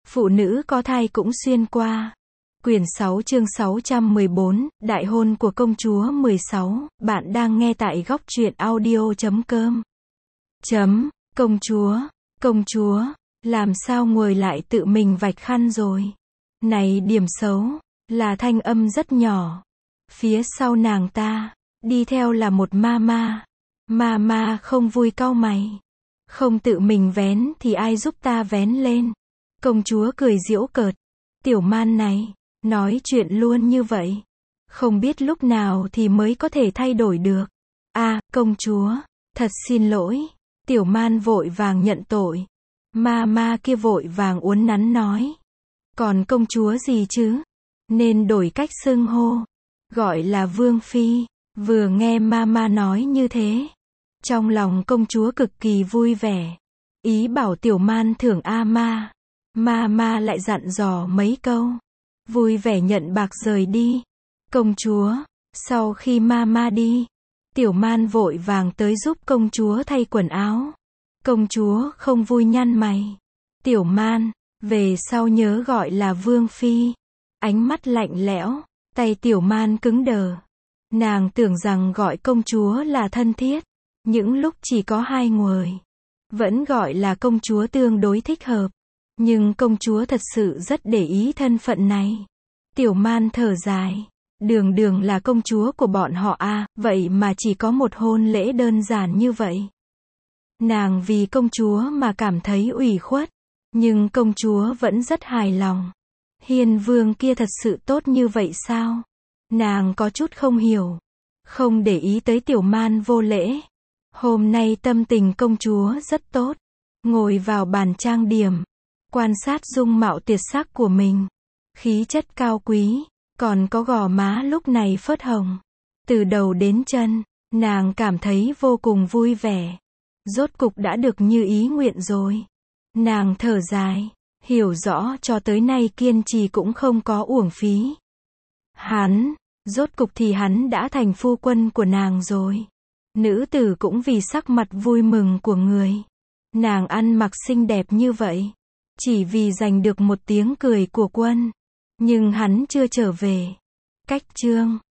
Phụ nữ có thai cũng xuyên qua. Quyển 6 chương 614, Đại hôn của công chúa 16, bạn đang nghe tại góc truyện audio.com. Công chúa, làm sao ngồi lại tự mình vạch khăn rồi? Này điểm xấu, là thanh âm rất nhỏ. Phía sau nàng ta, đi theo là một ma. Ma không vui cau mày. Không tự mình vén thì ai giúp ta vén lên? Công chúa cười giễu cợt. Tiểu man này, nói chuyện luôn như vậy. Không biết lúc nào thì mới có thể thay đổi được. Công chúa, thật xin lỗi. Tiểu man vội vàng nhận tội. Ma kia vội vàng uốn nắn nói. Còn công chúa gì chứ? Nên đổi cách xưng hô. Gọi là vương phi. Vừa nghe ma nói như thế, trong lòng công chúa cực kỳ vui vẻ. Ý bảo tiểu man thưởng ma. Ma lại dặn dò mấy câu. Vui vẻ nhận bạc rời đi. Công chúa, sau khi ma đi, tiểu man vội vàng tới giúp công chúa thay quần áo. Công chúa không vui nhăn mày. Tiểu man, về sau nhớ gọi là vương phi. Ánh mắt lạnh lẽo, tay tiểu man cứng đờ. Nàng tưởng rằng gọi công chúa là thân thiết. Những lúc chỉ có hai người, vẫn gọi là công chúa tương đối thích hợp. Nhưng công chúa thật sự rất để ý thân phận này. Tiểu man thở dài. Đường là công chúa của bọn họ vậy mà chỉ có một hôn lễ đơn giản như vậy. Nàng vì công chúa mà cảm thấy ủy khuất. Nhưng công chúa vẫn rất hài lòng. Hiền vương kia thật sự tốt như vậy sao? Nàng có chút không hiểu. Không để ý tới tiểu man vô lễ. Hôm nay tâm tình công chúa rất tốt. Ngồi vào bàn trang điểm, quan sát dung mạo tuyệt sắc của mình. Khí chất cao quý, còn có gò má lúc này phớt hồng. Từ đầu đến chân, nàng cảm thấy vô cùng vui vẻ. Rốt cục đã được như ý nguyện rồi. Nàng thở dài, hiểu rõ cho tới nay kiên trì cũng không có uổng phí. Rốt cục thì hắn đã thành phu quân của nàng rồi. Nữ tử cũng vì sắc mặt vui mừng của người. Nàng ăn mặc xinh đẹp như vậy, chỉ vì giành được một tiếng cười của quân. Nhưng hắn chưa trở về. Cách chương